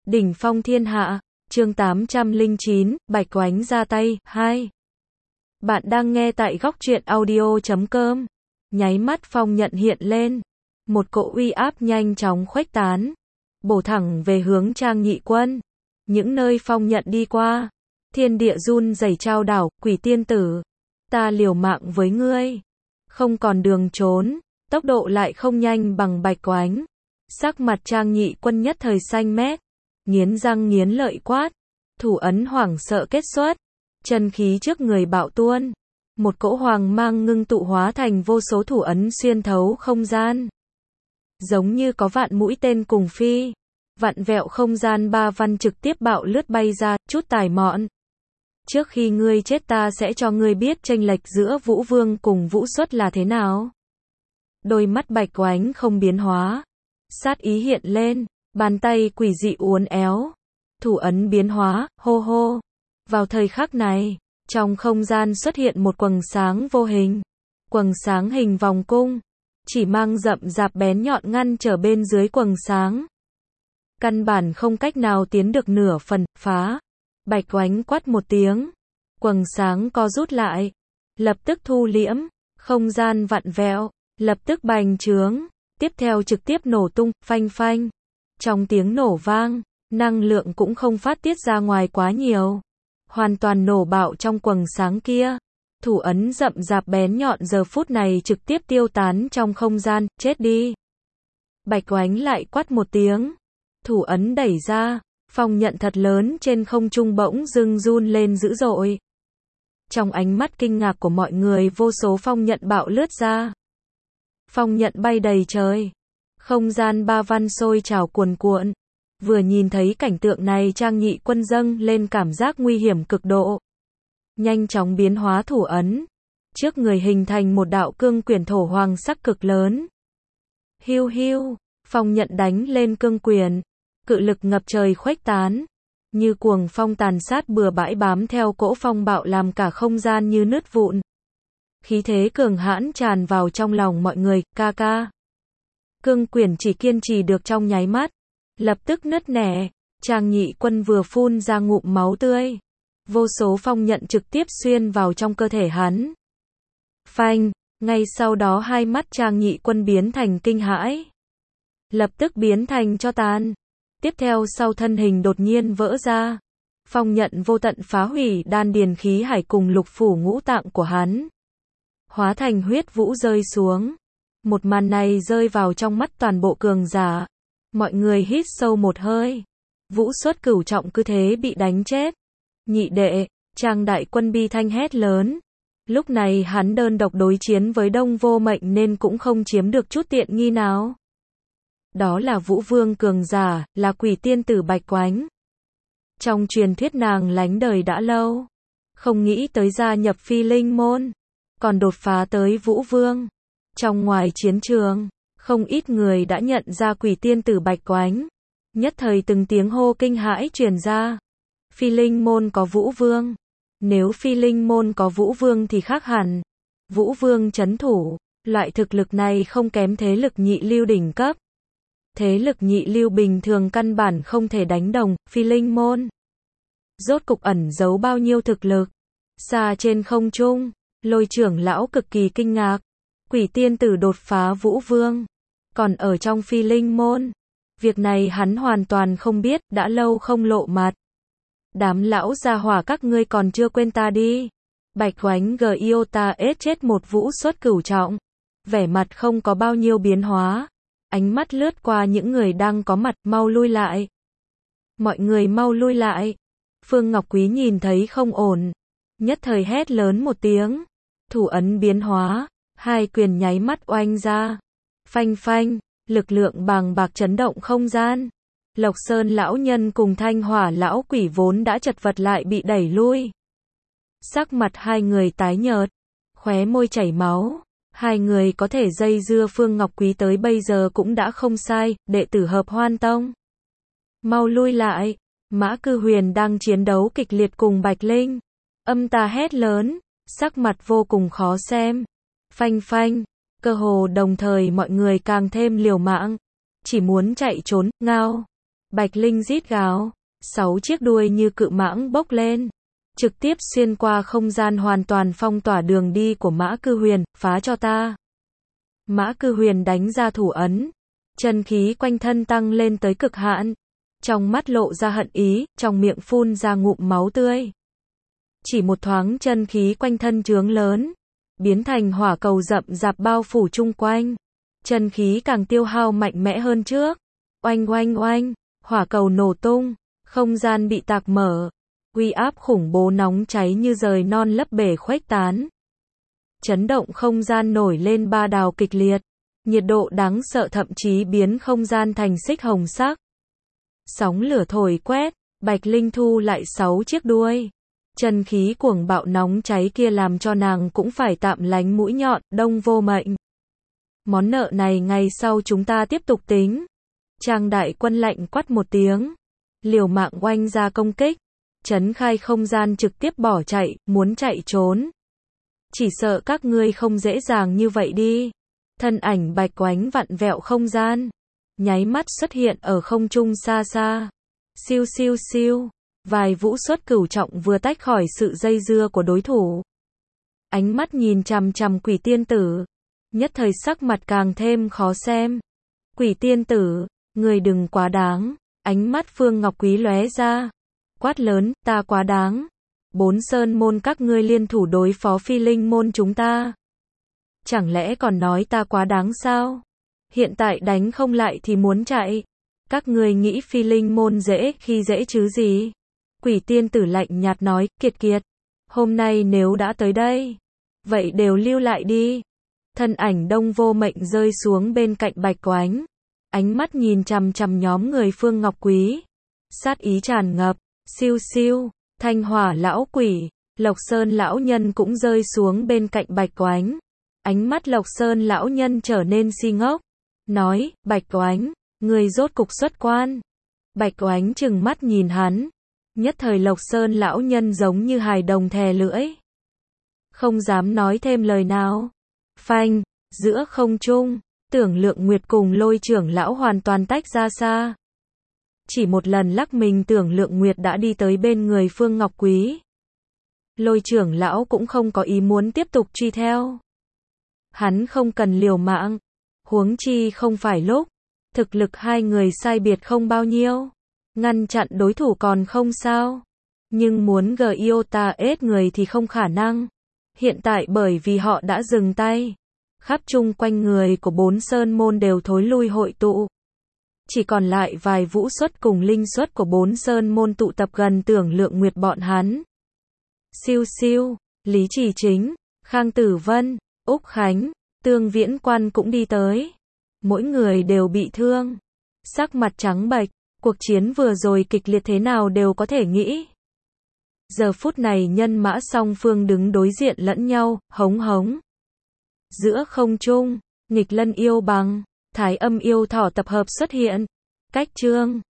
Đỉnh phong thiên hạ, chương 809, Bạch Oánh ra tay, 2. Bạn đang nghe tại góc truyện audio.com. Nháy mắt phong nhận hiện lên. Một cỗ uy áp nhanh chóng khuếch tán. Bổ thẳng về hướng Trang Nhị Quân. Những nơi phong nhận đi qua. Thiên địa run rẩy trao đảo, quỷ tiên tử. Ta liều mạng với ngươi. Không còn đường trốn. Tốc độ lại không nhanh bằng Bạch Oánh. Sắc mặt Trang Nhị Quân nhất thời xanh mét. Nghiến răng nghiến lợi quát. Thủ ấn hoảng sợ kết xuất. Chân khí trước người bạo tuôn. Một cỗ hoàng mang ngưng tụ hóa thành vô số thủ ấn xuyên thấu không gian. Giống như có vạn mũi tên cùng phi. Vặn vẹo không gian ba văn trực tiếp bạo lướt bay ra, chút tài mọn. Trước khi ngươi chết ta sẽ cho ngươi biết chênh lệch giữa Vũ Vương cùng Vũ Xuất là thế nào. Đôi mắt Bạch Oánh không biến hóa. Sát ý hiện lên, bàn tay quỷ dị uốn éo. Thủ ấn biến hóa, hô hô. Vào thời khắc này, trong không gian xuất hiện một quầng sáng vô hình. Quầng sáng hình vòng cung. Chỉ mang rậm rạp bén nhọn ngăn trở bên dưới quầng sáng. Căn bản không cách nào tiến được nửa phần, phá. Bạch Oánh quát một tiếng. Quầng sáng co rút lại. Lập tức thu liễm. Không gian vặn vẹo. Lập tức bành trướng. Tiếp theo trực tiếp nổ tung, phanh phanh. Trong tiếng nổ vang, năng lượng cũng không phát tiết ra ngoài quá nhiều. Hoàn toàn nổ bạo trong quầng sáng kia. Thủ ấn rậm rạp bén nhọn giờ phút này trực tiếp tiêu tán trong không gian, chết đi. Bạch Oánh lại quát một tiếng. Thủ ấn đẩy ra, phong nhận thật lớn trên không trung bỗng dưng run lên dữ dội. Trong ánh mắt kinh ngạc của mọi người vô số phong nhận bạo lướt ra. Phong nhận bay đầy trời. Không gian ba văn sôi trào cuồn cuộn. Vừa nhìn thấy cảnh tượng này Trang Nhị Quân dâng lên cảm giác nguy hiểm cực độ. Nhanh chóng biến hóa thủ ấn. Trước người hình thành một đạo cương quyển thổ hoàng sắc cực lớn. Hiu hiu, phong nhận đánh lên cương quyển. Cự lực ngập trời khuếch tán. Như cuồng phong tàn sát bừa bãi bám theo cỗ phong bạo làm cả không gian như nứt vụn. Khí thế cường hãn tràn vào trong lòng mọi người, ca ca. Cương quyển chỉ kiên trì được trong nháy mắt. Lập tức nứt nẻ. Trang Nhị Quân vừa phun ra ngụm máu tươi. Vô số phong nhận trực tiếp xuyên vào trong cơ thể hắn. Phanh, ngay sau đó hai mắt Trang Nhị Quân biến thành kinh hãi. Lập tức biến thành tro tàn. Tiếp theo sau thân hình đột nhiên vỡ ra. Phong nhận vô tận phá hủy đan điền khí hải cùng lục phủ ngũ tạng của hắn. Hóa thành huyết vũ rơi xuống. Một màn này rơi vào trong mắt toàn bộ cường giả. Mọi người hít sâu một hơi. Vũ Xuất cửu trọng cứ thế bị đánh chết. Nhị đệ, Trang Đại Quân bi thanh hét lớn. Lúc này hắn đơn độc đối chiến với Đông Vô Mệnh nên cũng không chiếm được chút tiện nghi nào. Đó là Vũ Vương cường giả, là quỷ tiên tử Bạch Oánh. Trong truyền thuyết nàng lánh đời đã lâu. Không nghĩ tới gia nhập Phi Linh môn. Còn đột phá tới Vũ Vương. Trong ngoài chiến trường, không ít người đã nhận ra quỷ tiên tử Bạch Oánh. Nhất thời từng tiếng hô kinh hãi truyền ra. Phi Linh môn có Vũ Vương. Nếu Phi Linh môn có Vũ Vương thì khác hẳn. Vũ Vương trấn thủ, loại thực lực này không kém thế lực nhị lưu đỉnh cấp. Thế lực nhị lưu bình thường căn bản không thể đánh đồng, Phi Linh môn. Rốt cục ẩn giấu bao nhiêu thực lực. Xa trên không trung, Lôi trưởng lão cực kỳ kinh ngạc. Quỷ tiên tử đột phá Vũ Vương. Còn ở trong Phi Linh môn. Việc này hắn hoàn toàn không biết, đã lâu không lộ mặt. Đám lão gia hỏa các ngươi còn chưa quên ta đi. Bạch Oánh Giota ết chết một Vũ Xuất cửu trọng. Vẻ mặt không có bao nhiêu biến hóa. Ánh mắt lướt qua những người đang có mặt, mau lui lại. Mọi người mau lui lại. Phương Ngọc Quý nhìn thấy không ổn. Nhất thời hét lớn một tiếng. Thủ ấn biến hóa. Hai quyền nháy mắt oanh ra. Phanh phanh. Lực lượng bàng bạc chấn động không gian. Lộc Sơn lão nhân cùng Thanh Hỏa lão quỷ vốn đã chật vật lại bị đẩy lui. Sắc mặt hai người tái nhợt. Khóe môi chảy máu. Hai người có thể dây dưa Phương Ngọc Quý tới bây giờ cũng đã không sai, đệ tử Hợp Hoan Tông. Mau lui lại. Mã Cư Huyền đang chiến đấu kịch liệt cùng Bạch Linh. Âm ta hét lớn. Sắc mặt vô cùng khó xem. Phanh phanh. Cơ hồ đồng thời mọi người càng thêm liều mạng. Chỉ muốn chạy trốn, ngao. Bạch Linh rít gào. 6 chiếc đuôi như cự mãng bốc lên, trực tiếp xuyên qua không gian hoàn toàn phong tỏa đường đi của Mã Cư Huyền, phá cho ta. Mã Cư Huyền đánh ra thủ ấn, chân khí quanh thân tăng lên tới cực hạn, trong mắt lộ ra hận ý, trong miệng phun ra ngụm máu tươi. Chỉ một thoáng chân khí quanh thân trướng lớn, biến thành hỏa cầu rậm rạp bao phủ chung quanh. Chân khí càng tiêu hao mạnh mẽ hơn trước. Oanh oanh oanh, hỏa cầu nổ tung, không gian bị tạc mở. Uy áp khủng bố nóng cháy như rời non lấp bể khuếch tán. Chấn động không gian nổi lên ba đào kịch liệt. Nhiệt độ đáng sợ thậm chí biến không gian thành xích hồng sắc. Sóng lửa thổi quét, Bạch Linh thu lại 6 chiếc đuôi. Chân khí cuồng bạo nóng cháy kia làm cho nàng cũng phải tạm lánh mũi nhọn, Đông Vô Mệnh. Món nợ này ngày sau chúng ta tiếp tục tính. Trang đại quân lạnh quát một tiếng. Liều mạng oanh ra công kích. Trấn khai không gian trực tiếp bỏ chạy, muốn chạy trốn. Chỉ sợ các ngươi không dễ dàng như vậy đi. Thân ảnh Bạch Oánh vặn vẹo không gian. Nháy mắt xuất hiện ở không trung xa xa. Siêu siêu siêu. Vài vũ xuất cửu trọng vừa tách khỏi sự dây dưa của đối thủ. Ánh mắt nhìn chằm chằm Quỷ Tiên Tử. Nhất thời sắc mặt càng thêm khó xem. Quỷ Tiên Tử, người đừng quá đáng. Ánh mắt Phương Ngọc Quý lóe ra. Quát lớn, ta quá đáng. 4 sơn môn các ngươi liên thủ đối phó Phi Linh môn chúng ta. Chẳng lẽ còn nói ta quá đáng sao? Hiện tại đánh không lại thì muốn chạy. Các ngươi nghĩ Phi Linh môn dễ khi dễ chứ gì? Quỷ Tiên Tử lạnh nhạt nói, Kiệt Kiệt. Hôm nay nếu đã tới đây, vậy đều lưu lại đi. Thân ảnh Đông Vô Mệnh rơi xuống bên cạnh Bạch Oánh. Ánh mắt nhìn chằm chằm nhóm người Phương Ngọc Quý. Sát ý tràn ngập, siêu siêu, Thanh Hỏa lão quỷ, Lộc Sơn lão nhân cũng rơi xuống bên cạnh Bạch Oánh. Ánh mắt Lộc Sơn lão nhân trở nên si ngốc. Nói, Bạch Oánh, người rốt cục xuất quan. Bạch Oánh trừng mắt nhìn hắn. Nhất thời Lộc Sơn lão nhân giống như hài đồng thè lưỡi. Không dám nói thêm lời nào. Phanh, giữa không trung, Tưởng Lượng Nguyệt cùng Lôi trưởng lão hoàn toàn tách ra xa. Chỉ một lần lắc mình Tưởng Lượng Nguyệt đã đi tới bên người Phương Ngọc Quý. Lôi trưởng lão cũng không có ý muốn tiếp tục truy theo. Hắn không cần liều mạng. Huống chi không phải lúc. Thực lực hai người sai biệt không bao nhiêu. Ngăn chặn đối thủ còn không sao. Nhưng muốn Giota ết người thì không khả năng. Hiện tại bởi vì họ đã dừng tay. Khắp chung quanh người của 4 sơn môn đều thối lui hội tụ. Chỉ còn lại vài vũ xuất cùng linh xuất của 4 sơn môn tụ tập gần Tưởng Lượng Nguyệt bọn hắn. Siêu siêu, Lý Chỉ Chính, Khang Tử Vân, Úc Khánh, Tương Viễn Quan cũng đi tới. Mỗi người đều bị thương. Sắc mặt trắng bệch, cuộc chiến vừa rồi kịch liệt thế nào đều có thể nghĩ. Giờ phút này nhân mã song phương đứng đối diện lẫn nhau, hống hống. Giữa không trung, Nghịch Lân yêu bằng, Thái Âm yêu thỏ tập hợp xuất hiện. Cách chương